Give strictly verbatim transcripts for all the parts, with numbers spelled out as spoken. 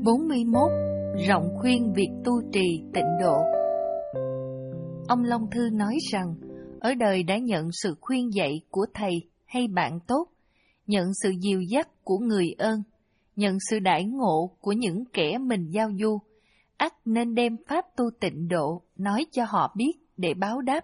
bốn mươi mốt. Rộng khuyên việc tu trì tịnh độ. Ông Long Thư nói rằng, ở đời đã nhận sự khuyên dạy của thầy hay bạn tốt, nhận sự dìu dắt của người ơn, nhận sự đãi ngộ của những kẻ mình giao du, ắt nên đem pháp tu tịnh độ nói cho họ biết để báo đáp.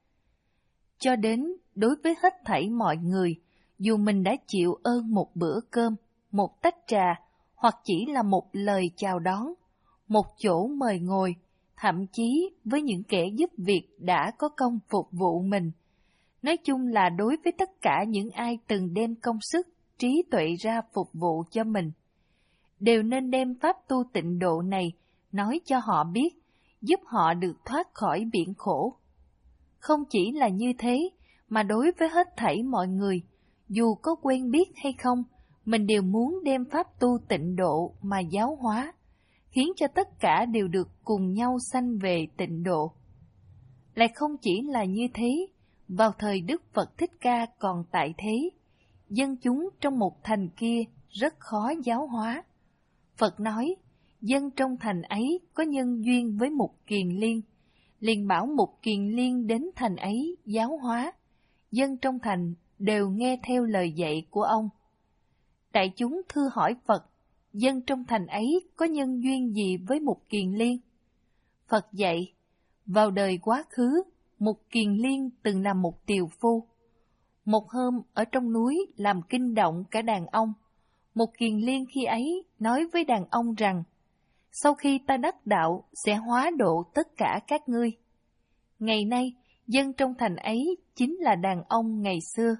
Cho đến đối với hết thảy mọi người, dù mình đã chịu ơn một bữa cơm, một tách trà, hoặc chỉ là một lời chào đón, một chỗ mời ngồi, thậm chí với những kẻ giúp việc đã có công phục vụ mình. Nói chung là đối với tất cả những ai từng đem công sức, trí tuệ ra phục vụ cho mình, đều nên đem pháp tu tịnh độ này nói cho họ biết, giúp họ được thoát khỏi biển khổ. Không chỉ là như thế, mà đối với hết thảy mọi người, dù có quen biết hay không, mình đều muốn đem pháp tu tịnh độ mà giáo hóa, khiến cho tất cả đều được cùng nhau sanh về tịnh độ. Lại không chỉ là như thế, vào thời Đức Phật Thích Ca còn tại thế, dân chúng trong một thành kia rất khó giáo hóa. Phật nói, dân trong thành ấy có nhân duyên với Mục Kiền Liên, liền bảo Mục Kiền Liên đến thành ấy giáo hóa. Dân trong thành đều nghe theo lời dạy của ông. Đại chúng thưa hỏi Phật, dân trong thành ấy có nhân duyên gì với Mục Kiền Liên? Phật dạy, vào đời quá khứ, Mục Kiền Liên từng là một tiều phu. Một hôm ở trong núi làm kinh động cả đàn ông, Mục Kiền Liên khi ấy nói với đàn ông rằng, sau khi ta đắc đạo sẽ hóa độ tất cả các ngươi. Ngày nay, dân trong thành ấy chính là đàn ông ngày xưa.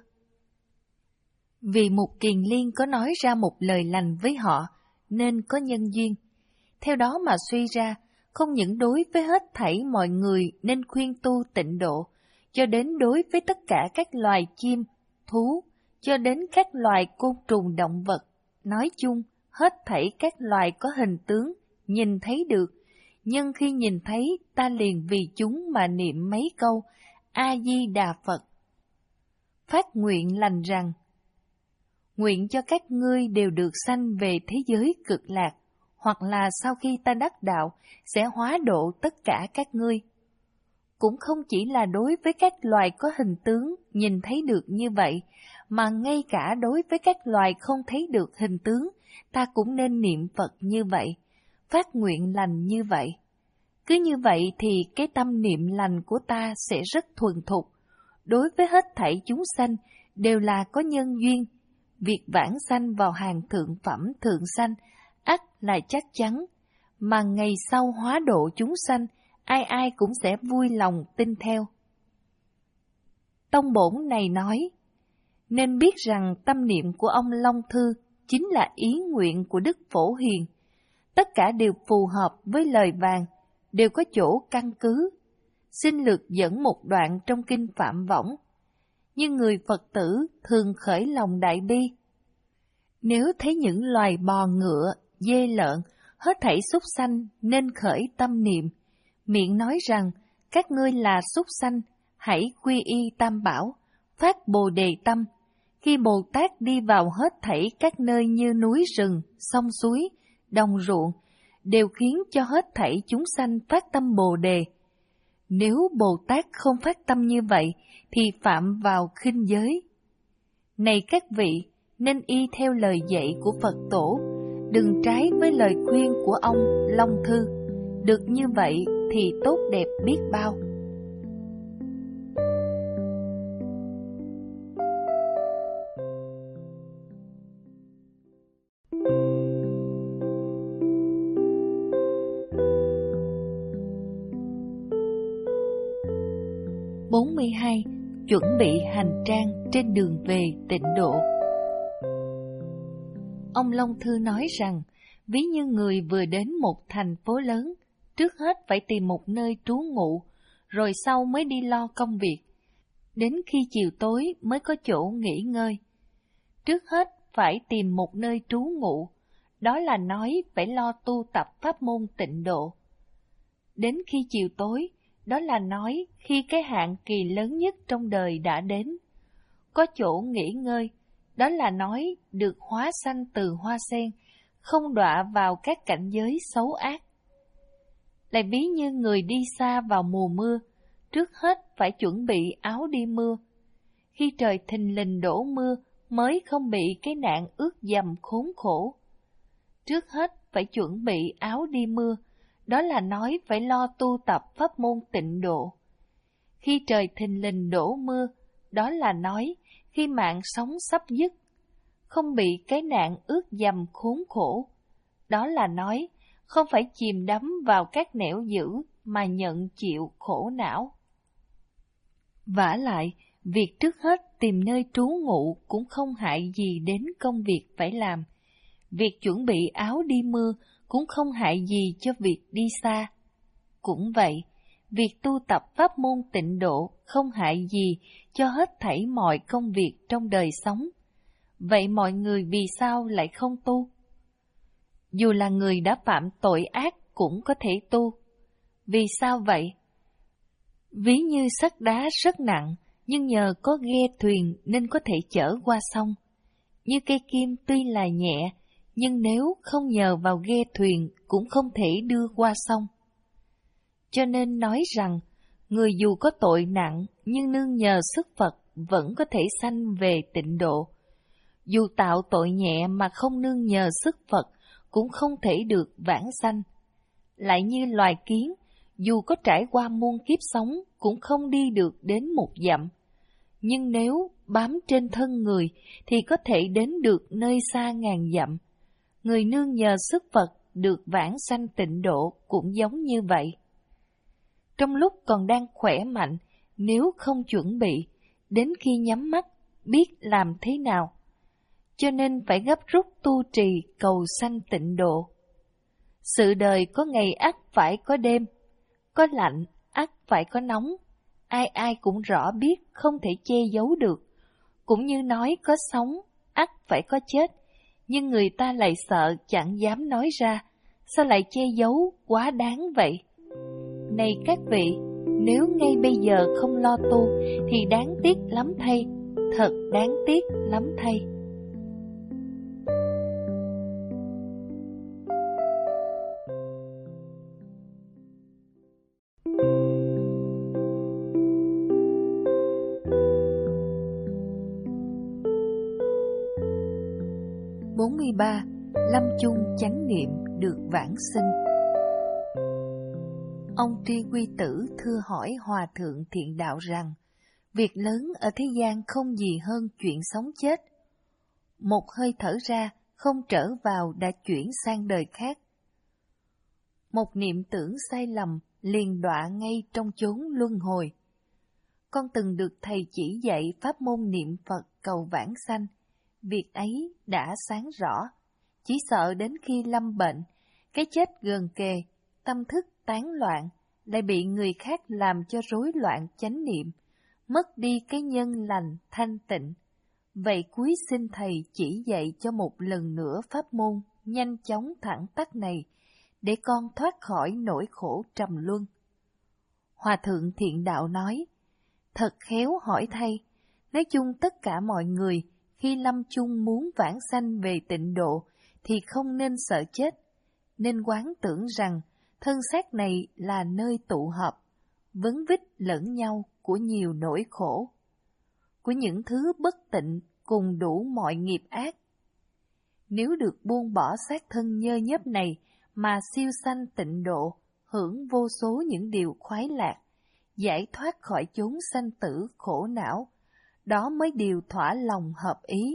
Vì Mục Kiền Liên có nói ra một lời lành với họ, nên có nhân duyên. Theo đó mà suy ra, không những đối với hết thảy mọi người nên khuyên tu tịnh độ, cho đến đối với tất cả các loài chim, thú, cho đến các loài côn trùng động vật. Nói chung, hết thảy các loài có hình tướng, nhìn thấy được, nhưng khi nhìn thấy ta liền vì chúng mà niệm mấy câu A-di-đà Phật. Phát nguyện lành rằng, nguyện cho các ngươi đều được sanh về thế giới cực lạc, hoặc là sau khi ta đắc đạo sẽ hóa độ tất cả các ngươi. Cũng không chỉ là đối với các loài có hình tướng nhìn thấy được như vậy, mà ngay cả đối với các loài không thấy được hình tướng, ta cũng nên niệm Phật như vậy, phát nguyện lành như vậy. Cứ như vậy thì cái tâm niệm lành của ta sẽ rất thuần thục. Đối với hết thảy chúng sanh đều là có nhân duyên, việc vãng sanh vào hàng thượng phẩm thượng sanh ắt là chắc chắn, mà ngày sau hóa độ chúng sanh, ai ai cũng sẽ vui lòng tin theo. Tông bổn này nói, nên biết rằng tâm niệm của ông Long Thư chính là ý nguyện của Đức Phổ Hiền, tất cả đều phù hợp với lời vàng, đều có chỗ căn cứ. Xin lược dẫn một đoạn trong kinh Phạm Võng. Như người Phật tử thường khởi lòng đại bi, nếu thấy những loài bò ngựa, dê lợn, hết thảy súc sanh nên khởi tâm niệm, miệng nói rằng, các ngươi là súc sanh, hãy quy y tam bảo, phát bồ đề tâm. Khi Bồ Tát đi vào hết thảy các nơi như núi rừng, sông suối, đồng ruộng, đều khiến cho hết thảy chúng sanh phát tâm bồ đề. Nếu Bồ Tát không phát tâm như vậy, thì phạm vào khinh giới. Này các vị, nên y theo lời dạy của Phật Tổ, đừng trái với lời khuyên của ông Long Thư. Được như vậy thì tốt đẹp biết bao. bốn mươi hai. Chuẩn bị hành trang trên đường về tịnh độ. Ông Long Thư nói rằng, ví như người vừa đến một thành phố lớn, trước hết phải tìm một nơi trú ngụ, rồi sau mới đi lo công việc. Đến khi chiều tối mới có chỗ nghỉ ngơi. Trước hết phải tìm một nơi trú ngụ, đó là nói phải lo tu tập pháp môn tịnh độ. Đến khi chiều tối, đó là nói khi cái hạn kỳ lớn nhất trong đời đã đến. Có chỗ nghỉ ngơi, đó là nói được hóa sanh từ hoa sen, không đọa vào các cảnh giới xấu ác. Lại ví như người đi xa vào mùa mưa, trước hết phải chuẩn bị áo đi mưa. Khi trời thình lình đổ mưa mới không bị cái nạn ướt dầm khốn khổ. Trước hết phải chuẩn bị áo đi mưa, đó là nói phải lo tu tập pháp môn tịnh độ. Khi trời thình lình đổ mưa, đó là nói khi mạng sống sắp dứt, không bị cái nạn ướt dầm khốn khổ. Đó là nói không phải chìm đắm vào các nẻo dữ mà nhận chịu khổ não. Vả lại, việc trước hết tìm nơi trú ngụ cũng không hại gì đến công việc phải làm. Việc chuẩn bị áo đi mưa cũng không hại gì cho việc đi xa. Cũng vậy, việc tu tập pháp môn tịnh độ không hại gì cho hết thảy mọi công việc trong đời sống. Vậy mọi người vì sao lại không tu? Dù là người đã phạm tội ác cũng có thể tu. Vì sao vậy? Ví như sắt đá rất nặng, nhưng nhờ có ghe thuyền nên có thể chở qua sông. Như cây kim tuy là nhẹ, nhưng nếu không nhờ vào ghe thuyền cũng không thể đưa qua sông. Cho nên nói rằng, người dù có tội nặng nhưng nương nhờ sức Phật vẫn có thể sanh về tịnh độ. Dù tạo tội nhẹ mà không nương nhờ sức Phật cũng không thể được vãng sanh. Lại như loài kiến, dù có trải qua muôn kiếp sống cũng không đi được đến một dặm. Nhưng nếu bám trên thân người thì có thể đến được nơi xa ngàn dặm. Người nương nhờ sức Phật được vãng sanh tịnh độ cũng giống như vậy. Trong lúc còn đang khỏe mạnh, nếu không chuẩn bị, đến khi nhắm mắt, biết làm thế nào. Cho nên phải gấp rút tu trì cầu sanh tịnh độ. Sự đời có ngày ắt phải có đêm, có lạnh ắt phải có nóng. Ai ai cũng rõ biết không thể che giấu được. Cũng như nói có sống, ắt phải có chết. Nhưng người ta lại sợ chẳng dám nói ra, sao lại che giấu quá đáng vậy? Này các vị, nếu ngay bây giờ không lo tu thì đáng tiếc lắm thay, thật đáng tiếc lắm thay. bốn mươi ba. Lâm chung chánh niệm được vãng sinh. Ông Tri Quy Tử thưa hỏi Hòa Thượng Thiện Đạo rằng, việc lớn ở thế gian không gì hơn chuyện sống chết. Một hơi thở ra, không trở vào đã chuyển sang đời khác. Một niệm tưởng sai lầm liền đọa ngay trong chốn luân hồi. Con từng được thầy chỉ dạy pháp môn niệm Phật cầu vãng sanh. Việc ấy đã sáng rõ, chỉ sợ đến khi lâm bệnh, cái chết gần kề, tâm thức tán loạn, lại bị người khác làm cho rối loạn chánh niệm, mất đi cái nhân lành thanh tịnh. Vậy cuối xin thầy chỉ dạy cho một lần nữa pháp môn nhanh chóng thẳng tắc này, để con thoát khỏi nỗi khổ trầm luân. Hòa Thượng Thiện Đạo nói, thật khéo hỏi thay, nói chung tất cả mọi người, khi lâm chung muốn vãng sanh về tịnh độ thì không nên sợ chết, nên quán tưởng rằng thân xác này là nơi tụ hợp, vấn vít lẫn nhau của nhiều nỗi khổ, của những thứ bất tịnh cùng đủ mọi nghiệp ác. Nếu được buông bỏ xác thân nhơ nhớp này mà siêu sanh tịnh độ, hưởng vô số những điều khoái lạc, giải thoát khỏi chốn sanh tử khổ não, đó mới điều thỏa lòng hợp ý.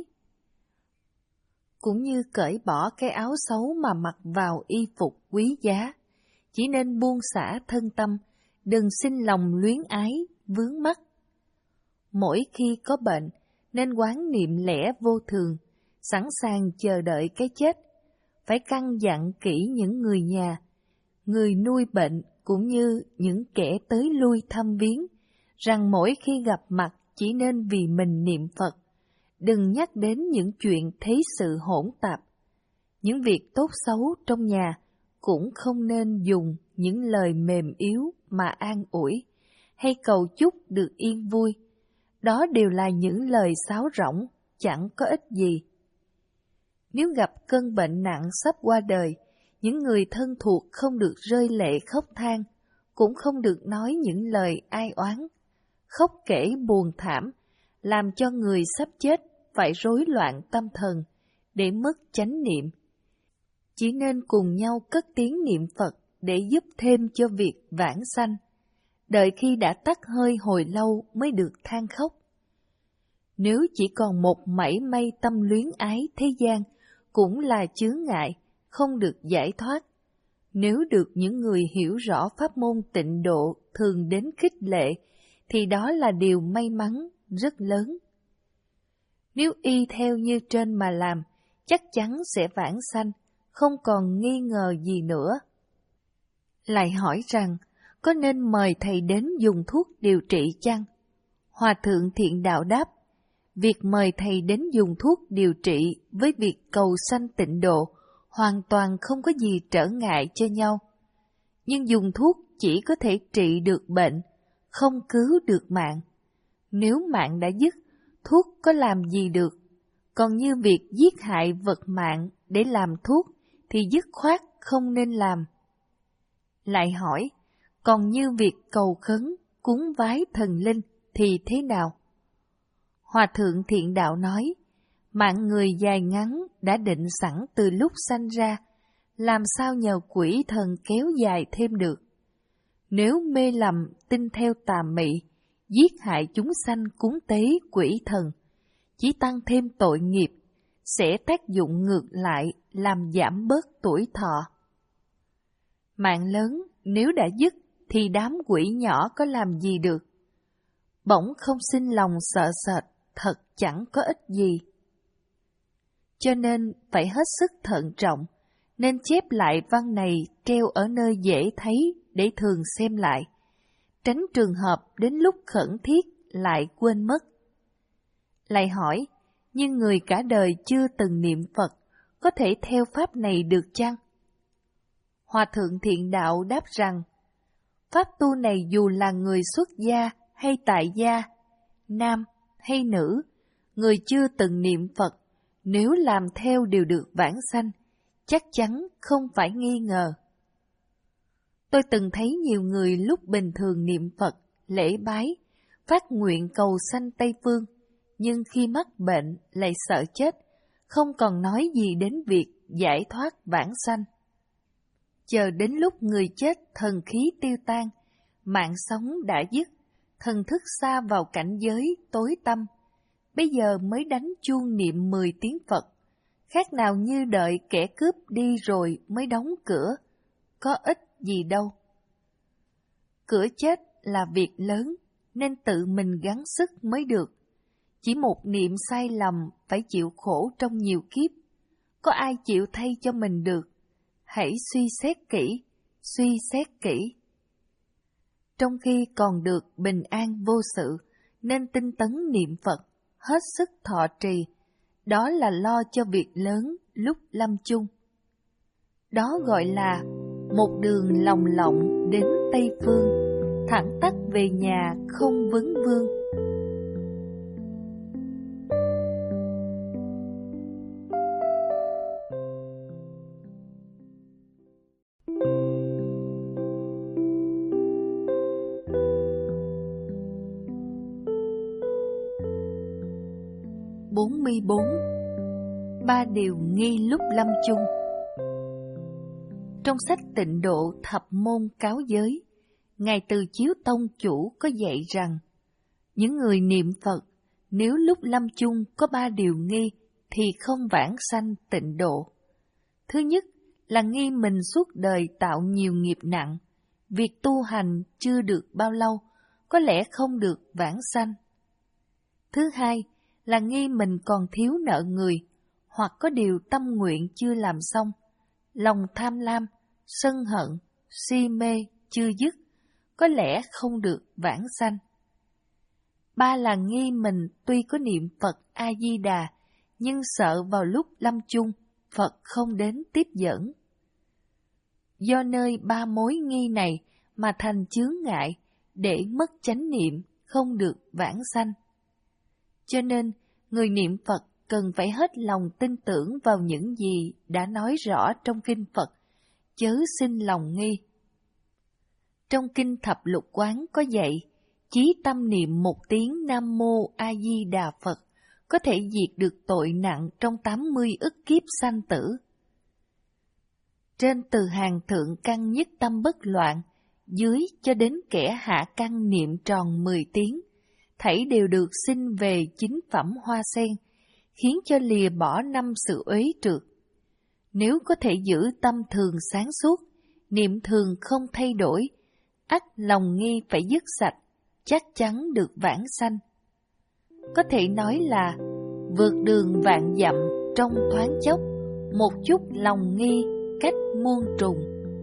Cũng như cởi bỏ cái áo xấu mà mặc vào y phục quý giá, chỉ nên buông xả thân tâm, đừng sinh lòng luyến ái, vướng mắc. Mỗi khi có bệnh, nên quán niệm lẽ vô thường, sẵn sàng chờ đợi cái chết, phải căn dặn kỹ những người nhà, người nuôi bệnh cũng như những kẻ tới lui thăm viếng, rằng mỗi khi gặp mặt chỉ nên vì mình niệm Phật, đừng nhắc đến những chuyện thế sự hỗn tạp. Những việc tốt xấu trong nhà cũng không nên dùng những lời mềm yếu mà an ủi, hay cầu chúc được yên vui. Đó đều là những lời sáo rỗng, chẳng có ích gì. Nếu gặp cơn bệnh nặng sắp qua đời, những người thân thuộc không được rơi lệ khóc than, cũng không được nói những lời ai oán, khóc kể buồn thảm, làm cho người sắp chết phải rối loạn tâm thần, để mất chánh niệm. Chỉ nên cùng nhau cất tiếng niệm Phật để giúp thêm cho việc vãng sanh, đợi khi đã tắt hơi hồi lâu mới được than khóc. Nếu chỉ còn một mảy may tâm luyến ái thế gian, cũng là chướng ngại, không được giải thoát. Nếu được những người hiểu rõ pháp môn tịnh độ thường đến khích lệ, thì đó là điều may mắn rất lớn. Nếu y theo như trên mà làm, chắc chắn sẽ vãng sanh, không còn nghi ngờ gì nữa. Lại hỏi rằng, có nên mời thầy đến dùng thuốc điều trị chăng? Hòa thượng Thiện Đạo đáp, việc mời thầy đến dùng thuốc điều trị với việc cầu sanh tịnh độ hoàn toàn không có gì trở ngại cho nhau. Nhưng dùng thuốc chỉ có thể trị được bệnh, không cứu được mạng. Nếu mạng đã dứt, thuốc có làm gì được? Còn như việc giết hại vật mạng để làm thuốc thì dứt khoát không nên làm. Lại hỏi, còn như việc cầu khấn, cúng vái thần linh thì thế nào? Hòa thượng Thiện Đạo nói, mạng người dài ngắn đã định sẵn từ lúc sanh ra, làm sao nhờ quỷ thần kéo dài thêm được? Nếu mê lầm tin theo tà mị, giết hại chúng sanh cúng tế quỷ thần, chỉ tăng thêm tội nghiệp, sẽ tác dụng ngược lại làm giảm bớt tuổi thọ. Mạng lớn nếu đã dứt thì đám quỷ nhỏ có làm gì được? Bỗng không sinh lòng sợ sệt, thật chẳng có ích gì. Cho nên phải hết sức thận trọng, nên chép lại văn này treo ở nơi dễ thấy để thường xem lại, tránh trường hợp đến lúc khẩn thiết lại quên mất. Lại hỏi, nhưng người cả đời chưa từng niệm Phật, có thể theo pháp này được chăng? Hòa thượng Thiện Đạo đáp rằng, pháp tu này dù là người xuất gia hay tại gia, nam hay nữ, người chưa từng niệm Phật, nếu làm theo đều được vãng sanh, chắc chắn không phải nghi ngờ. Tôi từng thấy nhiều người lúc bình thường niệm Phật, lễ bái, phát nguyện cầu sanh Tây Phương, nhưng khi mắc bệnh lại sợ chết, không còn nói gì đến việc giải thoát vãng sanh. Chờ đến lúc người chết thần khí tiêu tan, mạng sống đã dứt, thần thức xa vào cảnh giới tối tăm, bây giờ mới đánh chuông niệm mười tiếng Phật, khác nào như đợi kẻ cướp đi rồi mới đóng cửa, có ích gì đâu. Cửa chết là việc lớn, nên tự mình gắng sức mới được. Chỉ một niệm sai lầm phải chịu khổ trong nhiều kiếp, có ai chịu thay cho mình được? Hãy suy xét kỹ, suy xét kỹ. Trong khi còn được bình an vô sự, nên tinh tấn niệm Phật, hết sức thọ trì, đó là lo cho việc lớn lúc lâm chung. Đó gọi là một đường lòng lộng đến Tây Phương, thẳng tắp về nhà không vấn vương. bốn mươi bốn. Ba điều nghi lúc lâm chung. Trong sách Tịnh Độ Thập Môn Cáo Giới, Ngài Từ Chiếu Tông Chủ có dạy rằng, những người niệm Phật, nếu lúc lâm chung có ba điều nghi, thì không vãng sanh tịnh độ. Thứ nhất là nghi mình suốt đời tạo nhiều nghiệp nặng, việc tu hành chưa được bao lâu, có lẽ không được vãng sanh. Thứ hai là nghi mình còn thiếu nợ người, hoặc có điều tâm nguyện chưa làm xong, lòng tham lam, sân hận, si mê chưa dứt, có lẽ không được vãng sanh. Ba là nghi mình tuy có niệm Phật A-di-đà, nhưng sợ vào lúc lâm chung, Phật không đến tiếp dẫn. Do nơi ba mối nghi này mà thành chướng ngại, để mất chánh niệm, không được vãng sanh. Cho nên, người niệm Phật cần phải hết lòng tin tưởng vào những gì đã nói rõ trong kinh Phật, chớ sinh lòng nghi. Trong kinh Thập Lục Quán có dạy, chí tâm niệm một tiếng Nam Mô A Di Đà Phật có thể diệt được tội nặng trong tám mươi ức kiếp sanh tử. Trên từ hàng thượng căn nhất tâm bất loạn, dưới cho đến kẻ hạ căn niệm tròn mười tiếng, thảy đều được sinh về chính phẩm hoa sen, khiến cho lìa bỏ năm sự uế trượt. Nếu có thể giữ tâm thường sáng suốt, niệm thường không thay đổi, ắt lòng nghi phải dứt sạch, chắc chắn được vãng sanh. Có thể nói là vượt đường vạn dặm trong thoáng chốc, một chút lòng nghi cách muôn trùng.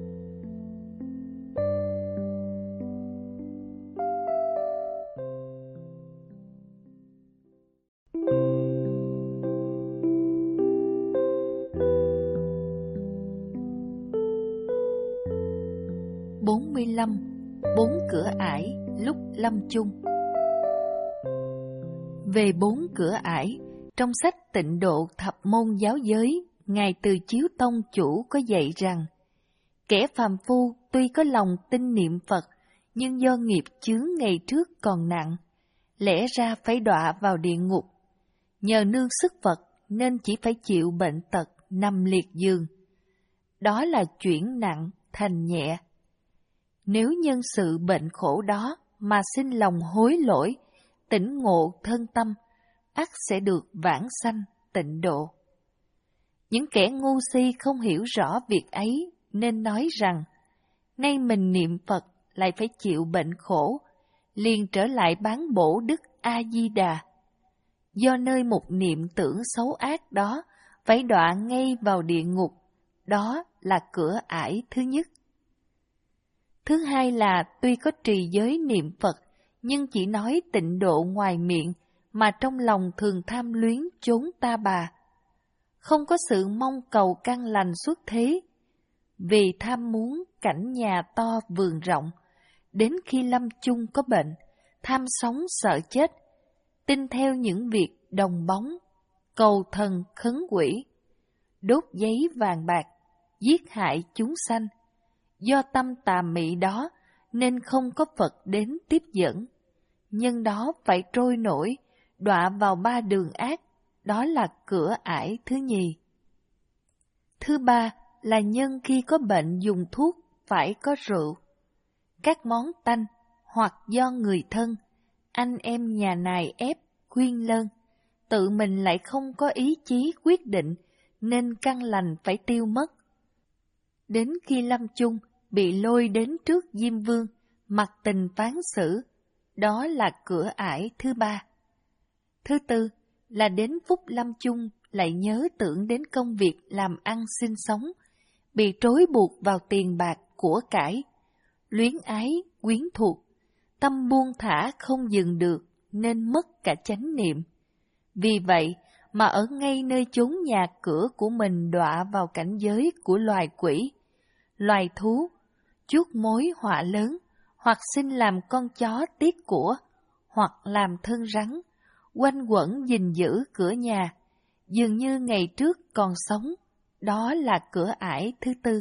bốn mươi lăm. Bốn cửa ải lúc lâm chung. Về bốn cửa ải, trong sách Tịnh Độ Thập Môn Giáo Giới, Ngài Từ Chiếu Tông Chủ có dạy rằng, kẻ phàm phu tuy có lòng tin niệm Phật, nhưng do nghiệp chướng ngày trước còn nặng, lẽ ra phải đọa vào địa ngục. Nhờ nương sức Phật nên chỉ phải chịu bệnh tật, nằm liệt giường. Đó là chuyển nặng thành nhẹ. Nếu nhân sự bệnh khổ đó mà sinh lòng hối lỗi, tỉnh ngộ thân tâm, ắt sẽ được vãng sanh tịnh độ. Những kẻ ngu si không hiểu rõ việc ấy nên nói rằng, nay mình niệm Phật lại phải chịu bệnh khổ, liền trở lại bán bổ Đức A-di-đà. Do nơi một niệm tưởng xấu ác đó phải đọa ngay vào địa ngục, đó là cửa ải thứ nhất. Thứ hai là tuy có trì giới niệm Phật, nhưng chỉ nói tịnh độ ngoài miệng, mà trong lòng thường tham luyến chốn ta bà. Không có sự mong cầu căn lành xuất thế, vì tham muốn cảnh nhà to vườn rộng, đến khi lâm chung có bệnh, tham sống sợ chết, tin theo những việc đồng bóng, cầu thần khấn quỷ, đốt giấy vàng bạc, giết hại chúng sanh. Do tâm tà mị đó nên không có Phật đến tiếp dẫn, nhân đó phải trôi nổi, đọa vào ba đường ác, đó là cửa ải thứ nhì. Thứ ba là nhân khi có bệnh dùng thuốc phải có rượu, các món tanh, hoặc do người thân, anh em nhà nài ép, khuyên lơn, tự mình lại không có ý chí quyết định, nên căn lành phải tiêu mất. Đến khi lâm chung, bị lôi đến trước Diêm Vương, mặc tình phán xử, đó là cửa ải thứ ba. Thứ tư là đến phút lâm chung lại nhớ tưởng đến công việc làm ăn sinh sống, bị trói buộc vào tiền bạc của cải, luyến ái, quyến thuộc, tâm buông thả không dừng được nên mất cả chánh niệm. Vì vậy mà ở ngay nơi chốn nhà cửa của mình đọa vào cảnh giới của loài quỷ, loài thú, chuốc mối họa lớn, hoặc sinh làm con chó tiếc của, hoặc làm thân rắn, quanh quẩn gìn giữ cửa nhà, dường như ngày trước còn sống, đó là cửa ải thứ tư.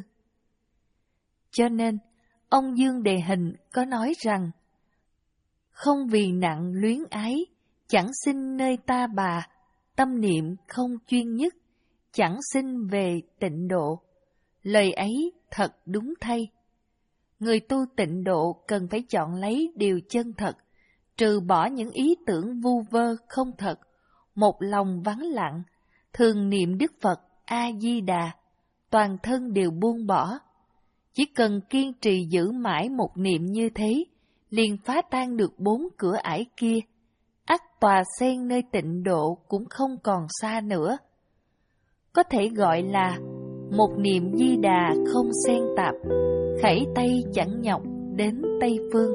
Cho nên, ông Dương Đề Hình có nói rằng, không vì nặng luyến ái, chẳng sinh nơi ta bà, tâm niệm không chuyên nhất, chẳng sinh về tịnh độ. Lời ấy thật đúng thay. Người tu tịnh độ cần phải chọn lấy điều chân thật, trừ bỏ những ý tưởng vu vơ không thật, một lòng vắng lặng, thường niệm Đức Phật A-di-đà, toàn thân đều buông bỏ. Chỉ cần kiên trì giữ mãi một niệm như thế, liền phá tan được bốn cửa ải kia, ắt tòa sen nơi tịnh độ cũng không còn xa nữa. Có thể gọi là một niệm di đà không xen tạp, khẩy tay chẳng nhọc đến Tây Phương.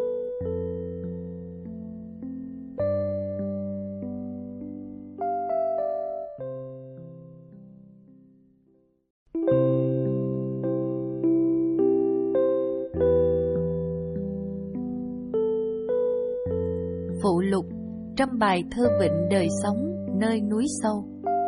Phụ lục trong bài thơ Vịnh Đời Sống nơi núi sâu.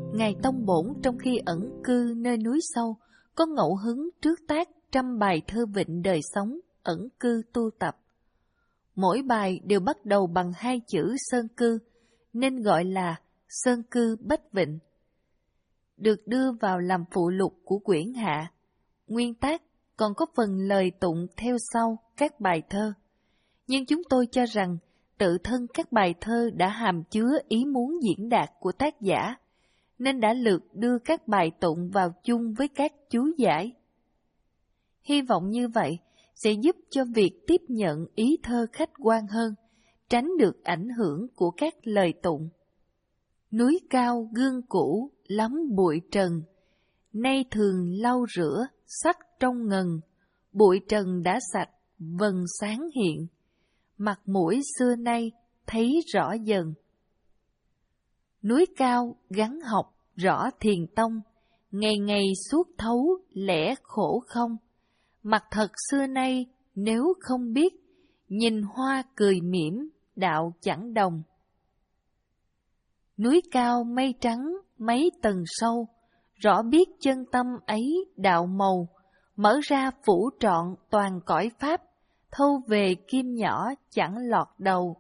Ngài Tông Bổn trong khi ẩn cư nơi núi sâu, có ngẫu hứng trước tác trăm bài thơ vịnh đời sống, ẩn cư tu tập. Mỗi bài đều bắt đầu bằng hai chữ sơn cư, nên gọi là Sơn Cư Bách Vịnh. Được đưa vào làm phụ lục của quyển hạ, nguyên tác còn có phần lời tụng theo sau các bài thơ. Nhưng chúng tôi cho rằng tự thân các bài thơ đã hàm chứa ý muốn diễn đạt của tác giả, nên đã lược đưa các bài tụng vào chung với các chú giải. Hy vọng như vậy sẽ giúp cho việc tiếp nhận ý thơ khách quan hơn, tránh được ảnh hưởng của các lời tụng. Núi cao gương cũ lắm bụi trần, nay thường lau rửa sắc trong ngần, bụi trần đã sạch vầng sáng hiện, mặt mũi xưa nay thấy rõ dần. Núi cao gắn học rõ thiền tông, ngày ngày suốt thấu lẽ khổ không, mặt thật xưa nay nếu không biết, nhìn hoa cười mỉm đạo chẳng đồng. Núi cao mây trắng mấy tầng sâu, rõ biết chân tâm ấy đạo màu, mở ra phủ trọn toàn cõi pháp, thâu về kim nhỏ chẳng lọt đầu.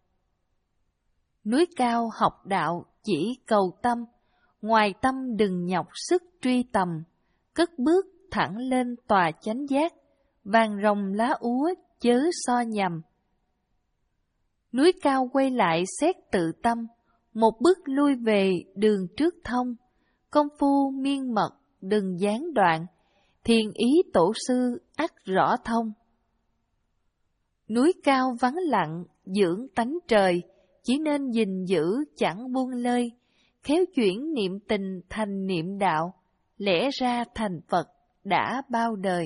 Núi cao học đạo chỉ cầu tâm, ngoài tâm đừng nhọc sức truy tầm, cất bước thẳng lên tòa chánh giác, vàng rồng lá úa chớ so nhầm. Núi cao quay lại xét tự tâm, một bước lui về đường trước thông, công phu miên mật đừng gián đoạn, thiền ý tổ sư ắt rõ thông. Núi cao vắng lặng dưỡng tánh trời, chỉ nên gìn giữ chẳng buông lơi, khéo chuyển niệm tình thành niệm đạo, lẽ ra thành Phật đã bao đời.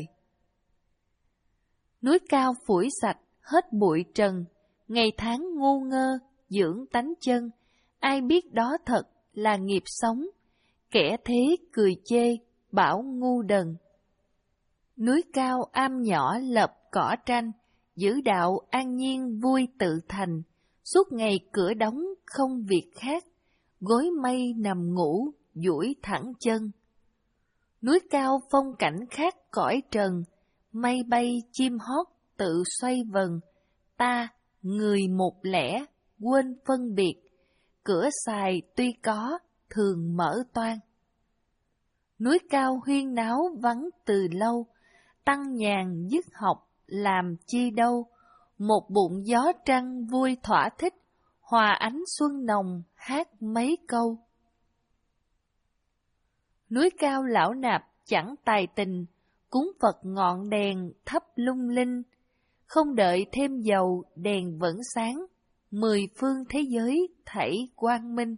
Núi cao phủi sạch hết bụi trần, ngày tháng ngu ngơ dưỡng tánh chân, ai biết đó thật là nghiệp sống, kẻ thế cười chê bảo ngu đần. Núi cao am nhỏ lập cỏ tranh, giữ đạo an nhiên vui tự thành, suốt ngày cửa đóng không việc khác, gối mây nằm ngủ duỗi thẳng chân. Núi cao phong cảnh khác cõi trần, mây bay chim hót tự xoay vần, ta người một lẽ quên phân biệt, cửa xài tuy có thường mở toang. Núi cao huyên náo vắng từ lâu, tăng nhàn dứt học làm chi đâu, một bụng gió trăng vui thỏa thích, hòa ánh xuân nồng hát mấy câu. Núi cao lão nạp chẳng tài tình, cúng Phật ngọn đèn thắp lung linh, không đợi thêm dầu đèn vẫn sáng, mười phương thế giới thảy quang minh.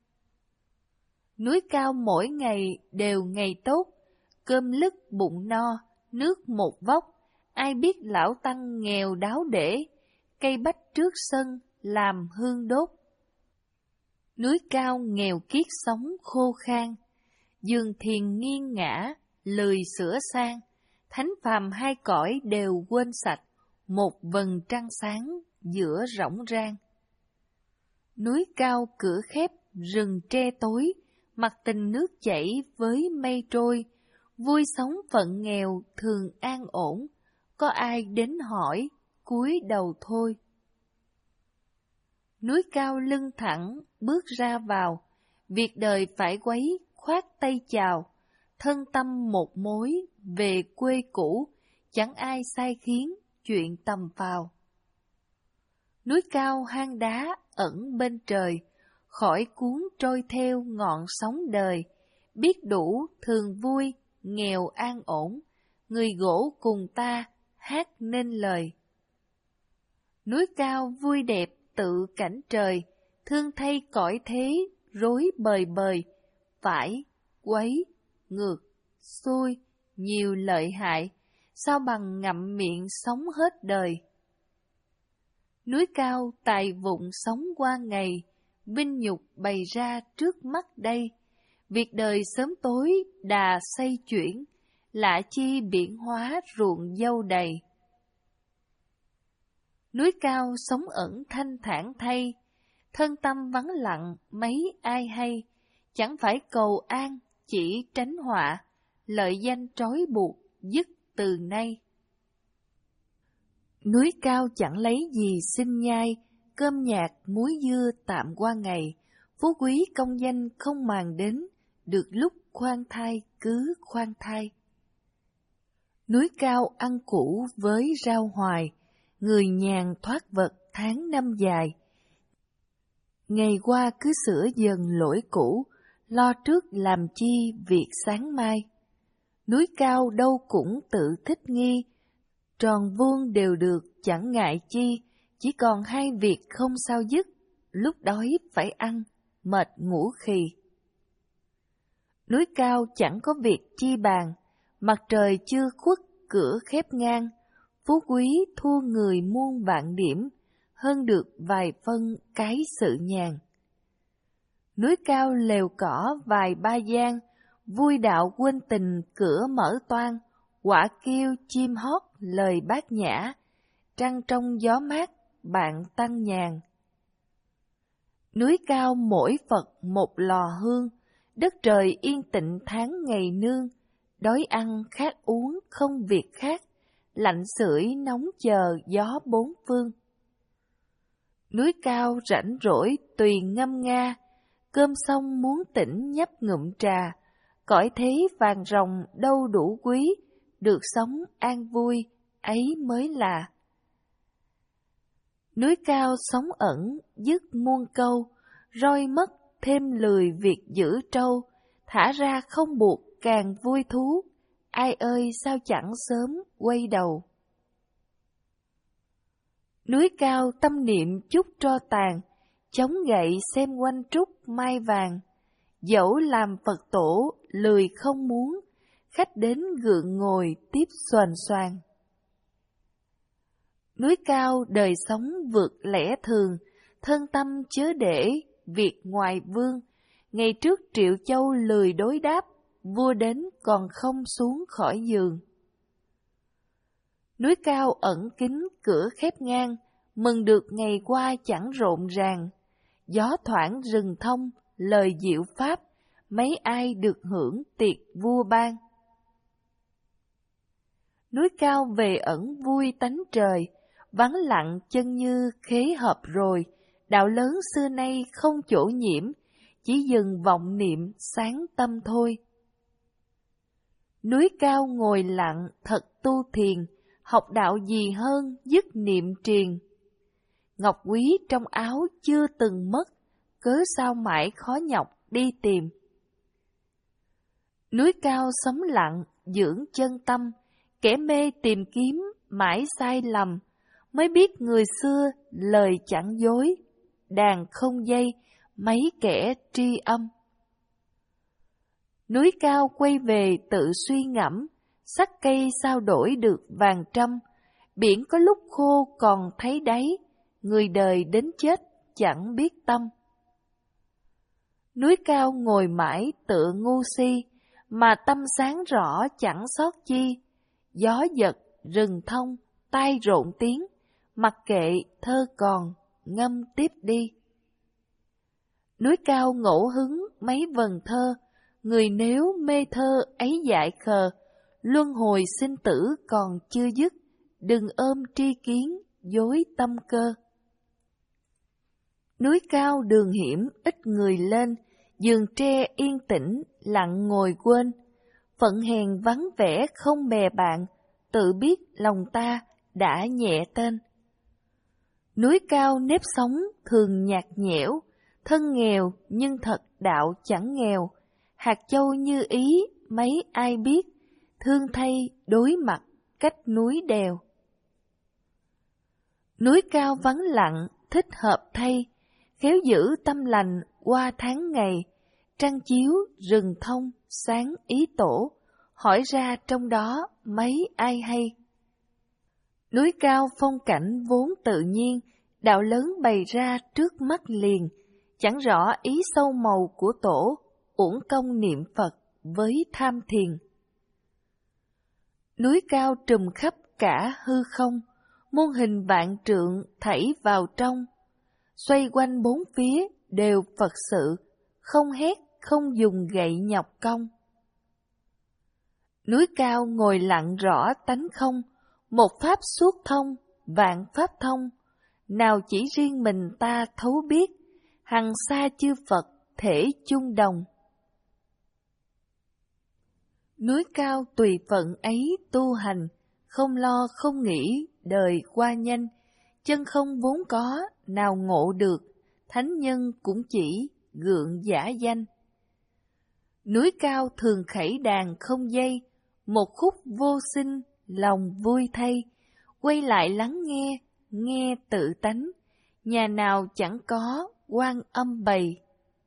Núi cao mỗi ngày đều ngày tốt, cơm lứt bụng no, nước một vốc, ai biết lão tăng nghèo đáo để, cây bách trước sân làm hương đốt. Núi cao nghèo kiết sống khô khan, giường thiền nghiêng ngã, lười sửa sang, thánh phàm hai cõi đều quên sạch, một vầng trăng sáng giữa rỗng rang. Núi cao cửa khép, rừng tre tối, mặt tình nước chảy với mây trôi, vui sống phận nghèo thường an ổn, có ai đến hỏi, cúi đầu thôi. Núi cao lưng thẳng, bước ra vào, việc đời phải quấy, khoát tay chào, thân tâm một mối, về quê cũ, chẳng ai sai khiến, chuyện tầm phào. Núi cao hang đá ẩn bên trời, khỏi cuốn trôi theo ngọn sóng đời, biết đủ thường vui, nghèo an ổn, người gỗ cùng ta hát nên lời. Núi cao vui đẹp tự cảnh trời, thương thay cõi thế rối bời bời, phải, quấy, ngược, xuôi, nhiều lợi hại, sao bằng ngậm miệng sống hết đời. Núi cao tài vụng sống qua ngày, vinh nhục bày ra trước mắt đây, việc đời sớm tối đà xây chuyển, lạ chi biển hóa ruộng dâu đầy. Núi cao sống ẩn thanh thản thay, thân tâm vắng lặng mấy ai hay, chẳng phải cầu an, chỉ tránh họa, lợi danh trói buộc, dứt từ nay. Núi cao chẳng lấy gì xin nhai, cơm nhạt muối dưa tạm qua ngày, phú quý công danh không màng đến, được lúc khoan thai cứ khoan thai. Núi cao ăn củ với rau hoài, người nhàn thoát vật tháng năm dài. Ngày qua cứ sửa dần lỗi cũ, lo trước làm chi việc sáng mai. Núi cao đâu cũng tự thích nghi, tròn vuông đều được chẳng ngại chi, chỉ còn hai việc không sao dứt, lúc đói phải ăn, mệt ngủ khì. Núi cao chẳng có việc chi bàn, mặt trời chưa khuất cửa khép ngang, phú quý thua người muôn vạn điểm, hơn được vài phân cái sự nhàn. Núi cao lều cỏ vài ba gian, vui đạo quên tình cửa mở toang, quả kêu chim hót lời bát nhã, trăng trong gió mát bạn tăng nhàn. Núi cao mỗi Phật một lò hương, đất trời yên tịnh tháng ngày nương, đói ăn khát uống không việc khác, lạnh sưởi nóng chờ gió bốn phương. Núi cao rảnh rỗi tùy ngâm nga, cơm xong muốn tỉnh nhấp ngụm trà, cõi thế vàng ròng đâu đủ quý, được sống an vui ấy mới là. Núi cao sống ẩn dứt muôn câu, roi mất thêm lười việc giữ trâu, thả ra không buộc càng vui thú, ai ơi sao chẳng sớm quay đầu. Núi cao tâm niệm chút tro tàn, chống gậy xem quanh trúc mai vàng, dẫu làm Phật tổ lười không muốn, khách đến gượng ngồi tiếp xoàn xoàn. Núi cao đời sống vượt lẽ thường, thân tâm chớ để việc ngoài vương, ngày trước Triệu Châu lười đối đáp, vua đến còn không xuống khỏi giường. Núi cao ẩn kín cửa khép ngang, mừng được ngày qua chẳng rộn ràng, gió thoảng rừng thông, lời diệu pháp, mấy ai được hưởng tiệc vua ban. Núi cao về ẩn vui tánh trời, vắng lặng chân như khế hợp rồi, đạo lớn xưa nay không chỗ nhiễm, chỉ dừng vọng niệm sáng tâm thôi. Núi cao ngồi lặng thật tu thiền, học đạo gì hơn dứt niệm triền. Ngọc quý trong áo chưa từng mất, cớ sao mãi khó nhọc đi tìm. Núi cao sống lặng dưỡng chân tâm, kẻ mê tìm kiếm mãi sai lầm, mới biết người xưa lời chẳng dối, đàn không dây mấy kẻ tri âm. Núi cao quay về tự suy ngẫm, sắc cây sao đổi được vàng trăm, biển có lúc khô còn thấy đáy, người đời đến chết chẳng biết tâm. Núi cao ngồi mãi tựa ngu si, mà tâm sáng rõ chẳng sót chi, gió giật, rừng thông, tai rộn tiếng, mặc kệ thơ còn, ngâm tiếp đi. Núi cao ngẫu hứng mấy vần thơ, người nếu mê thơ ấy dại khờ, luân hồi sinh tử còn chưa dứt, đừng ôm tri kiến, dối tâm cơ. Núi cao đường hiểm ít người lên, giường tre yên tĩnh lặng ngồi quên, phận hèn vắng vẻ không bè bạn, tự biết lòng ta đã nhẹ tên. Núi cao nếp sống thường nhạt nhẽo, thân nghèo nhưng thật đạo chẳng nghèo, hạt châu như ý mấy ai biết, thương thay đối mặt cách núi đèo. Núi cao vắng lặng thích hợp thay, khéo giữ tâm lành qua tháng ngày, trăng chiếu rừng thông sáng ý tổ, hỏi ra trong đó mấy ai hay. Núi cao phong cảnh vốn tự nhiên, đạo lớn bày ra trước mắt liền, chẳng rõ ý sâu màu của tổ, uổng công niệm Phật với tham thiền. Núi cao trùm khắp cả hư không, muôn hình vạn trượng thảy vào trong, xoay quanh bốn phía đều Phật sự, không hét không dùng gậy nhọc công. Núi cao ngồi lặng rõ tánh không, một pháp suốt thông, vạn pháp thông, nào chỉ riêng mình ta thấu biết, hằng xa chư Phật thể chung đồng. Núi cao tùy phận ấy tu hành, không lo không nghĩ, đời qua nhanh, chân không vốn có, nào ngộ được, thánh nhân cũng chỉ gượng giả danh. Núi cao thường khẩy đàn không dây, một khúc vô sinh, lòng vui thay, quay lại lắng nghe, nghe tự tánh, nhà nào chẳng có quan âm bày.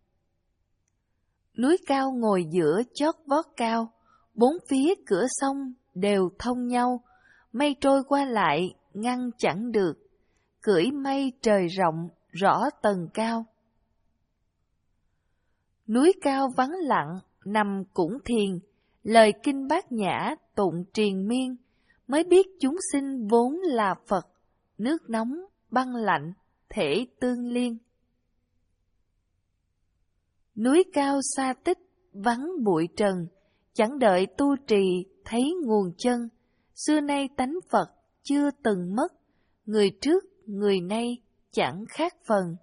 Núi cao ngồi giữa chót vót cao, bốn phía cửa sông đều thông nhau, mây trôi qua lại ngăn chẳng được, cưỡi mây trời rộng rõ tầng cao. Núi cao vắng lặng nằm cũng thiền, lời kinh bát nhã tụng triền miên, mới biết chúng sinh vốn là Phật, nước nóng băng lạnh thể tương liên. Núi cao xa tích vắng bụi trần, chẳng đợi tu trì thấy nguồn chân, xưa nay tánh Phật chưa từng mất, người trước người nay chẳng khác phần.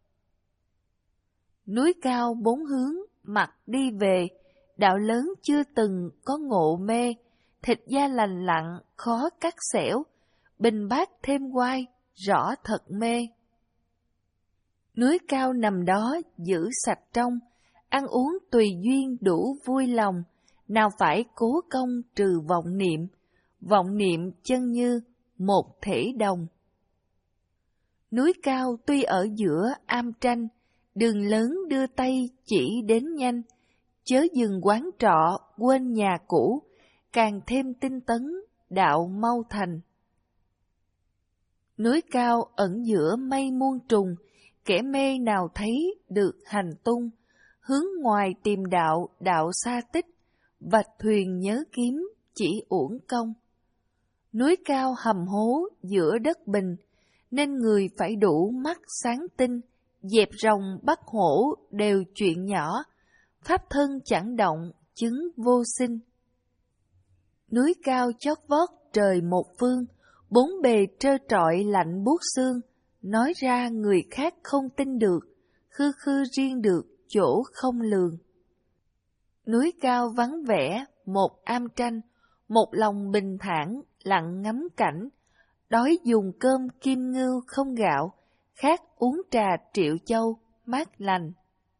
Núi cao bốn hướng mặt đi về, đạo lớn chưa từng có ngộ mê, thịt da lành lặn khó cắt xẻo, bình bát thêm quai rõ thật mê. Núi cao nằm đó giữ sạch trong, ăn uống tùy duyên đủ vui lòng, nào phải cố công trừ vọng niệm, vọng niệm chân như một thể đồng. Núi cao tuy ở giữa am tranh, đường lớn đưa tay chỉ đến nhanh, chớ dừng quán trọ quên nhà cũ, càng thêm tinh tấn đạo mau thành. Núi cao ẩn giữa mây muôn trùng, kẻ mê nào thấy được hành tung, hướng ngoài tìm đạo đạo xa tích, vạch thuyền nhớ kiếm chỉ uổng công. Núi cao hầm hố giữa đất bình, nên người phải đủ mắt sáng tinh, dẹp rồng bắt hổ đều chuyện nhỏ, pháp thân chẳng động chứng vô sinh. Núi cao chót vót trời một phương, bốn bề trơ trọi lạnh buốt xương, nói ra người khác không tin được, khư khư riêng được chỗ không lường. Núi cao vắng vẻ một am tranh, một lòng bình thản lặng ngắm cảnh, đói dùng cơm kim ngưu không gạo, khát uống trà triệu châu mát lành.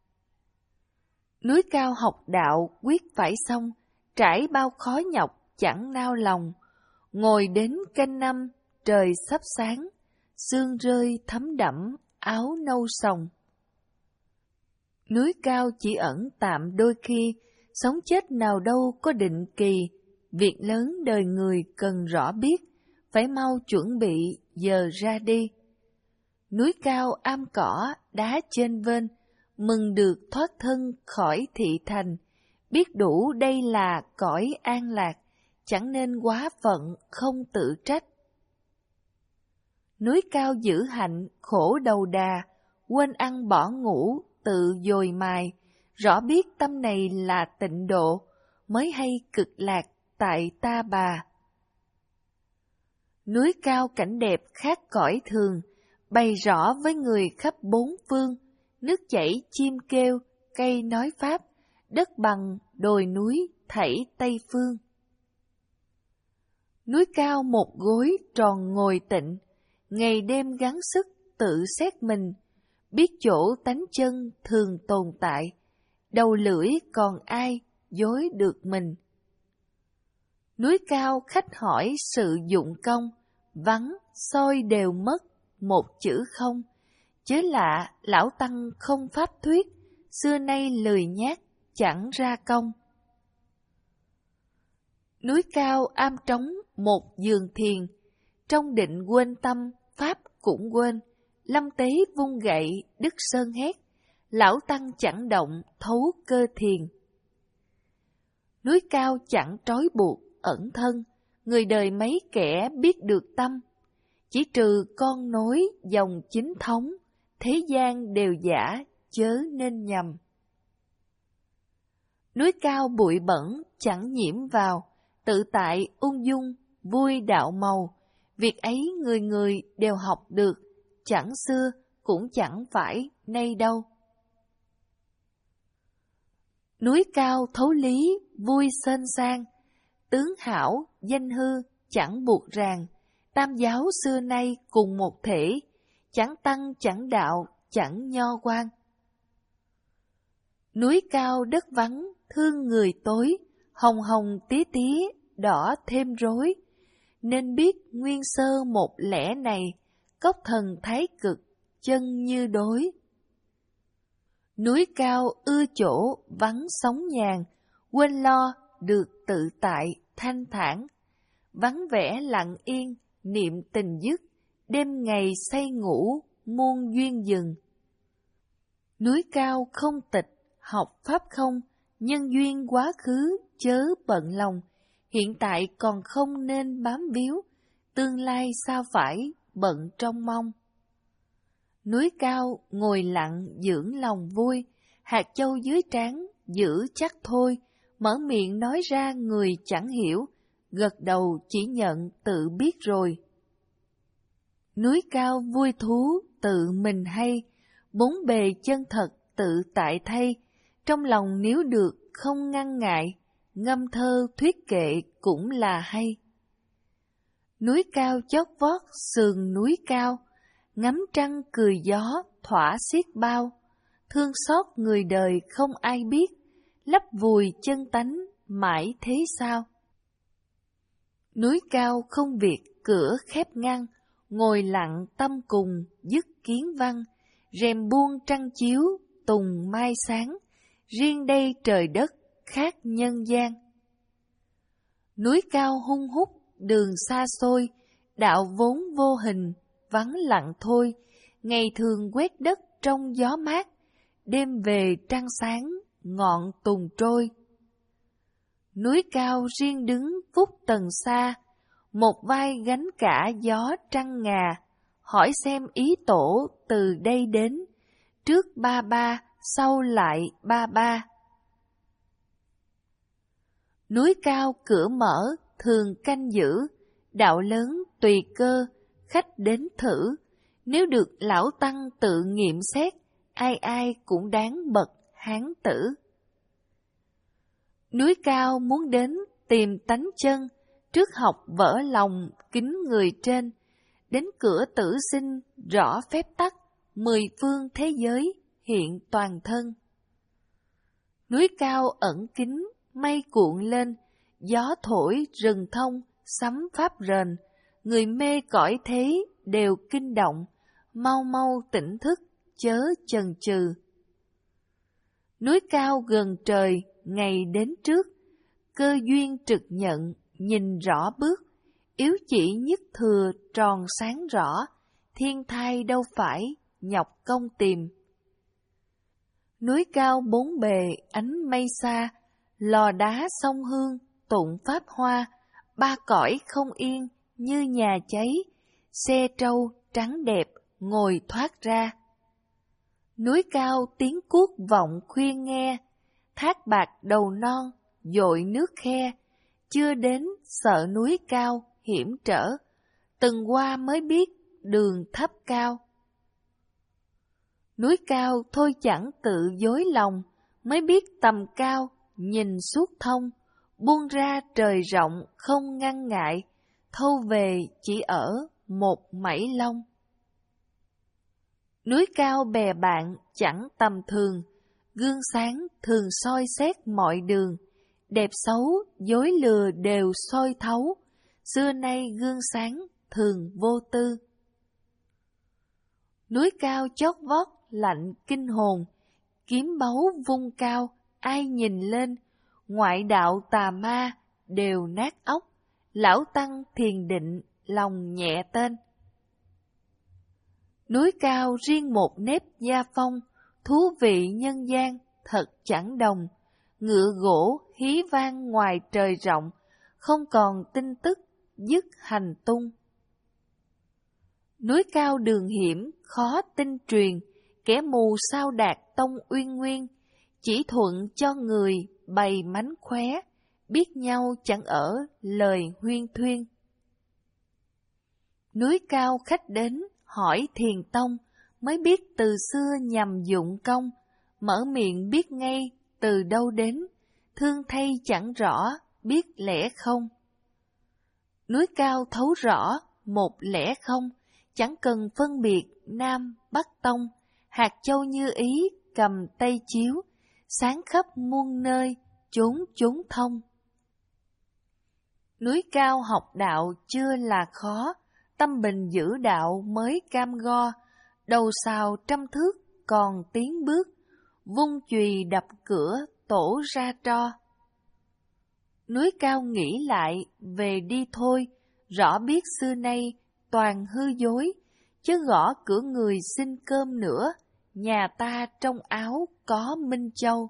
Núi cao học đạo quyết phải xong, trải bao khó nhọc chẳng nao lòng, ngồi đến canh năm trời sắp sáng, sương rơi thấm đẫm áo nâu sòng. Núi cao chỉ ẩn tạm đôi khi, sống chết nào đâu có định kỳ, việc lớn đời người cần rõ biết, phải mau chuẩn bị giờ ra đi. Núi cao am cỏ đá trên vên, mừng được thoát thân khỏi thị thành, biết đủ đây là cõi an lạc, chẳng nên quá phận không tự trách. Núi cao giữ hạnh khổ đầu đà, quên ăn bỏ ngủ tự dồi mài, rõ biết tâm này là tịnh độ, mới hay cực lạc tại ta bà. Núi cao cảnh đẹp khác cõi thường, bày rõ với người khắp bốn phương, nước chảy chim kêu, cây nói pháp, đất bằng đồi núi thảy Tây phương. Núi cao một gối tròn ngồi tịnh, ngày đêm gắng sức tự xét mình, biết chỗ tánh chân thường tồn tại, đầu lưỡi còn ai dối được mình. Núi cao khách hỏi sự dụng công, vắng soi đều mất một chữ không, chớ lạ lão tăng không pháp thuyết, xưa nay lười nhác chẳng ra công. Núi cao am trống một giường thiền, trong định quên tâm pháp cũng quên, lâm tế vung gậy đức sơn hét, lão tăng chẳng động thấu cơ thiền. Núi cao chẳng trói buộc ẩn thân, người đời mấy kẻ biết được tâm, chỉ trừ con nối dòng chính thống, thế gian đều giả chớ nên nhầm. Núi cao bụi bẩn chẳng nhiễm vào, tự tại ung dung, vui đạo màu. Việc ấy người người đều học được, chẳng xưa cũng chẳng phải nay đâu. Núi cao thấu lý, vui sên sang, tướng hảo, danh hư, chẳng buộc ràng. Tam giáo xưa nay cùng một thể, chẳng tăng chẳng đạo, chẳng nho quan. Núi cao đất vắng, thương người tối, hồng hồng tía tía, đỏ thêm rối. Nên biết nguyên sơ một lẽ này, cốc thần thái cực, chân như đối. Núi cao ưa chỗ, vắng sóng nhàn, quên lo, được tự tại, thanh thản. Vắng vẻ lặng yên, niệm tình dứt, đêm ngày say ngủ, muôn duyên dừng. Núi cao không tịch, học pháp không, nhân duyên quá khứ chớ bận lòng, hiện tại còn không nên bám víu, tương lai sao phải bận trong mong. Núi cao ngồi lặng dưỡng lòng vui, hạt châu dưới trán giữ chắc thôi, mở miệng nói ra người chẳng hiểu, gật đầu chỉ nhận tự biết rồi. Núi cao vui thú tự mình hay, bốn bề chân thật tự tại thay, trong lòng nếu được không ngăn ngại, ngâm thơ thuyết kệ cũng là hay. Núi cao chót vót sườn núi cao, ngắm trăng cười gió thỏa xiết bao, thương xót người đời không ai biết, lấp vùi chân tánh mãi thế sao. Núi cao không việc cửa khép ngăn, ngồi lặng tâm cùng dứt kiến văn, rèm buông trăng chiếu tùng mai sáng, riêng đây trời đất khác nhân gian. Núi cao hung hút đường xa xôi, đạo vốn vô hình vắng lặng thôi, ngày thường quét đất trong gió mát, đêm về trăng sáng ngọn tùng trôi. Núi cao riêng đứng phút tầng xa, một vai gánh cả gió trăng ngà, hỏi xem ý tổ từ đây đến, trước ba ba, sau lại ba ba. Núi cao cửa mở, thường canh giữ, đạo lớn tùy cơ, khách đến thử, nếu được lão tăng tự nghiệm xét, ai ai cũng đáng bậc hán tử. Núi cao muốn đến tìm tánh chân, trước học vỡ lòng kính người trên, đến cửa tử sinh rõ phép tắc, mười phương thế giới hiện toàn thân. Núi cao ẩn kín, mây cuộn lên, gió thổi rừng thông, sấm pháp rền, người mê cõi thế đều kinh động, mau mau tỉnh thức, chớ chần chừ. Núi cao gần trời, ngày đến trước, cơ duyên trực nhận, nhìn rõ bước, yếu chỉ nhất thừa tròn sáng rõ, thiên thai đâu phải nhọc công tìm. Núi cao bốn bề ánh mây xa, lò đá sông hương tụng pháp hoa, ba cõi không yên như nhà cháy, xe trâu trắng đẹp ngồi thoát ra. Núi cao tiếng cuốc vọng khuyên nghe, thác bạc đầu non dội nước khe, chưa đến sợ núi cao hiểm trở, từng qua mới biết đường thấp cao. Núi cao thôi chẳng tự dối lòng, mới biết tầm cao, nhìn suốt thông, buông ra trời rộng không ngăn ngại, thâu về chỉ ở một mảy lông. Núi cao bè bạn chẳng tầm thường, gương sáng thường soi xét mọi đường, đẹp xấu dối lừa đều soi thấu, xưa nay gương sáng thường vô tư. Núi cao chót vót lạnh kinh hồn, kiếm báu vung cao, ai nhìn lên, ngoại đạo tà ma đều nát óc, lão tăng thiền định lòng nhẹ tên. Núi cao riêng một nếp gia phong, thú vị nhân gian thật chẳng đồng, ngựa gỗ hí vang ngoài trời rộng, không còn tin tức dứt hành tung. Núi cao đường hiểm khó tin truyền, kẻ mù sao đạt tông uyên nguyên, chỉ thuận cho người bày mánh khóe, biết nhau chẳng ở lời huyên thuyên. Núi cao khách đến hỏi thiền tông, mới biết từ xưa nhằm dụng công, mở miệng biết ngay từ đâu đến, thương thay chẳng rõ biết lẽ không. Núi cao thấu rõ một lẽ không, chẳng cần phân biệt Nam Bắc Tông, hạt châu như ý cầm tay chiếu, sáng khắp muôn nơi, chốn chốn thông. Núi cao học đạo chưa là khó, tâm bình giữ đạo mới cam go, đầu sào trăm thước còn tiến bước, vung chùy đập cửa tổ ra tro. Núi cao nghĩ lại về đi thôi, rõ biết xưa nay toàn hư dối, chứ gõ cửa người xin cơm nữa, nhà ta trong áo có Minh Châu.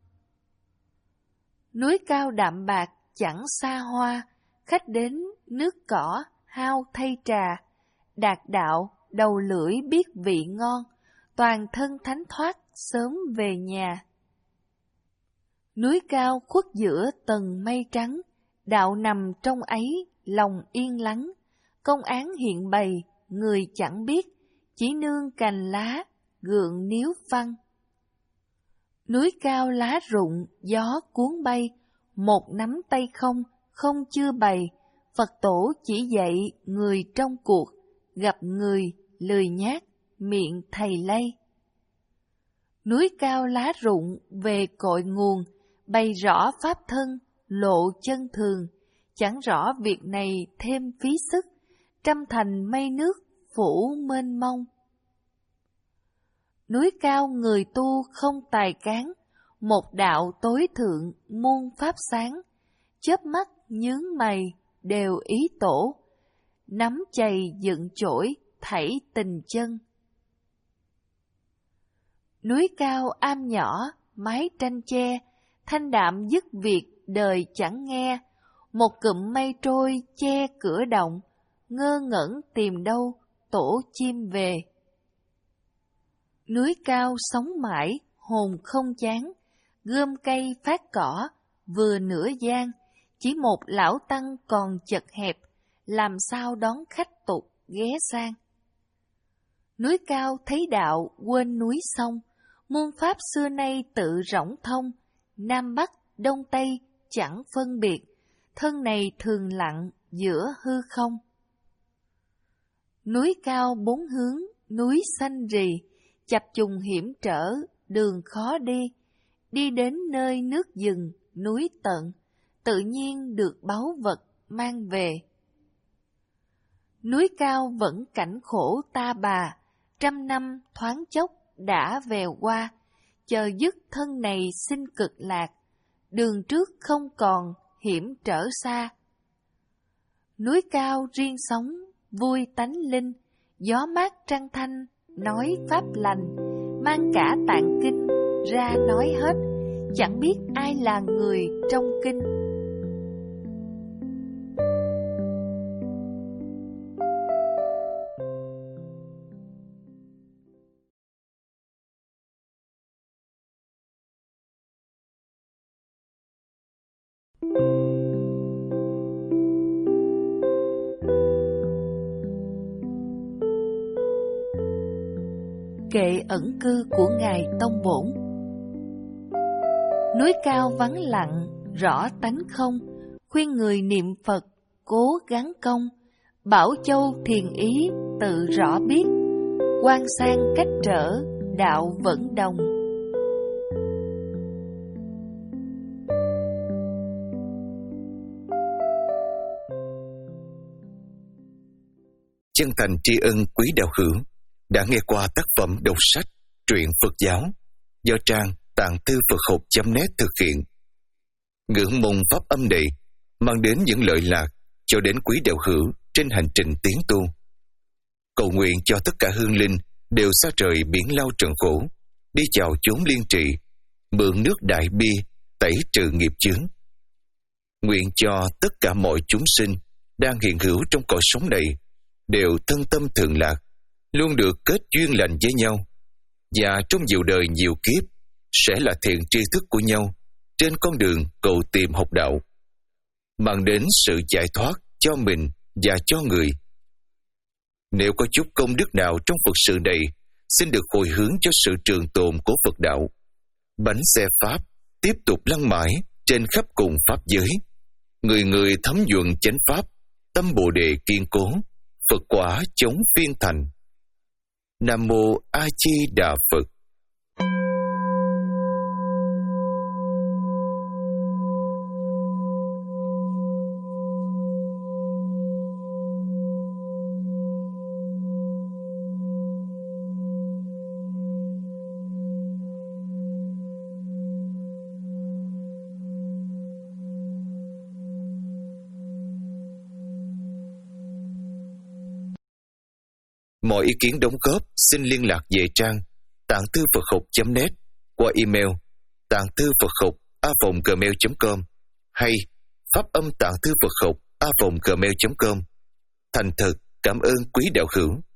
Núi cao đạm bạc chẳng xa hoa, khách đến nước cỏ hao thay trà, đạt đạo đầu lưỡi biết vị ngon, toàn thân thánh thoát sớm về nhà. Núi cao khuất giữa tầng mây trắng, đạo nằm trong ấy lòng yên lắng, công án hiện bày người chẳng biết, chỉ nương cành lá gượng níu phăng. Núi cao lá rụng gió cuốn bay, một nắm tay không không chưa bày, Phật tổ chỉ dạy người trong cuộc, gặp người lười nhác miệng thầy lây. Núi cao lá rụng về cội nguồn, bày rõ pháp thân lộ chân thường, chẳng rõ việc này thêm phí sức, trăm thành mây nước phủ mênh mông. Núi cao người tu không tài cán, một đạo tối thượng muôn pháp sáng, chớp mắt nhướng mày đều ý tổ, nắm chày dựng chổi thảy tình chân. Núi cao am nhỏ mái tranh che, thanh đạm dứt việc đời chẳng nghe, một cụm mây trôi che cửa động, ngơ ngẩn tìm đâu tổ chim về. Núi cao sống mãi hồn không chán, gươm cây phát cỏ vừa nửa gian, chỉ một lão tăng còn chật hẹp, làm sao đón khách tục ghé sang. Núi cao thấy đạo quên núi sông, muôn pháp xưa nay tự rỗng thông, Nam Bắc Đông Tây chẳng phân biệt, thân này thường lặng giữa hư không. Núi cao bốn hướng, núi xanh rì, chập trùng hiểm trở, đường khó đi, đi đến nơi nước rừng, núi tận, tự nhiên được báu vật mang về. Núi cao vẫn cảnh khổ ta bà, trăm năm thoáng chốc đã vèo qua, chờ dứt thân này xin cực lạc, đường trước không còn hiểm trở xa. Núi cao riêng sống vui tánh linh, gió mát trăng thanh nói pháp lành, mang cả tạng kinh ra nói hết, chẳng biết ai là người trong kinh. Kệ ẩn cư của Ngài Tông Bổn. Núi cao vắng lặng, rõ tánh không, khuyên người niệm Phật, cố gắng công, Bảo Châu thiền ý tự rõ biết, quan sang cách trở, đạo vẫn đồng. Chân thành tri ân quý đạo hữu đã nghe qua tác phẩm đọc sách truyện Phật giáo do trang tạng thư Phật học chấm net thực hiện. Ngưỡng mong pháp âm này mang đến những lợi lạc cho đến quý đạo hữu trên hành trình tiến tu. Cầu nguyện cho tất cả hương linh đều xa rời biển lao trần khổ, đi chào chốn liên trị, mượn nước đại bi tẩy trừ nghiệp chướng. Nguyện cho tất cả mọi chúng sinh đang hiện hữu trong cõi sống này đều thân tâm thường lạc, luôn được kết duyên lành với nhau, và trong nhiều đời nhiều kiếp sẽ là thiện tri thức của nhau trên con đường cầu tìm học đạo, mang đến sự giải thoát cho mình và cho người. Nếu có chút công đức nào trong Phật sự này, xin được hồi hướng cho sự trường tồn của Phật đạo. Bánh xe Pháp tiếp tục lăn mãi trên khắp cùng Pháp giới. Người người thấm nhuận chánh Pháp, tâm Bồ Đề kiên cố, Phật quả chống phiên thành. Nam Mô A Di Đà Phật. Mọi ý kiến đóng góp xin liên lạc về trang tạng thư Phật học chấm net qua email tạng thư Phật học a vòng gmail chấm com hay pháp âm tạng thư Phật học a vòng gmail chấm com. Thành thật cảm ơn quý đạo hữu.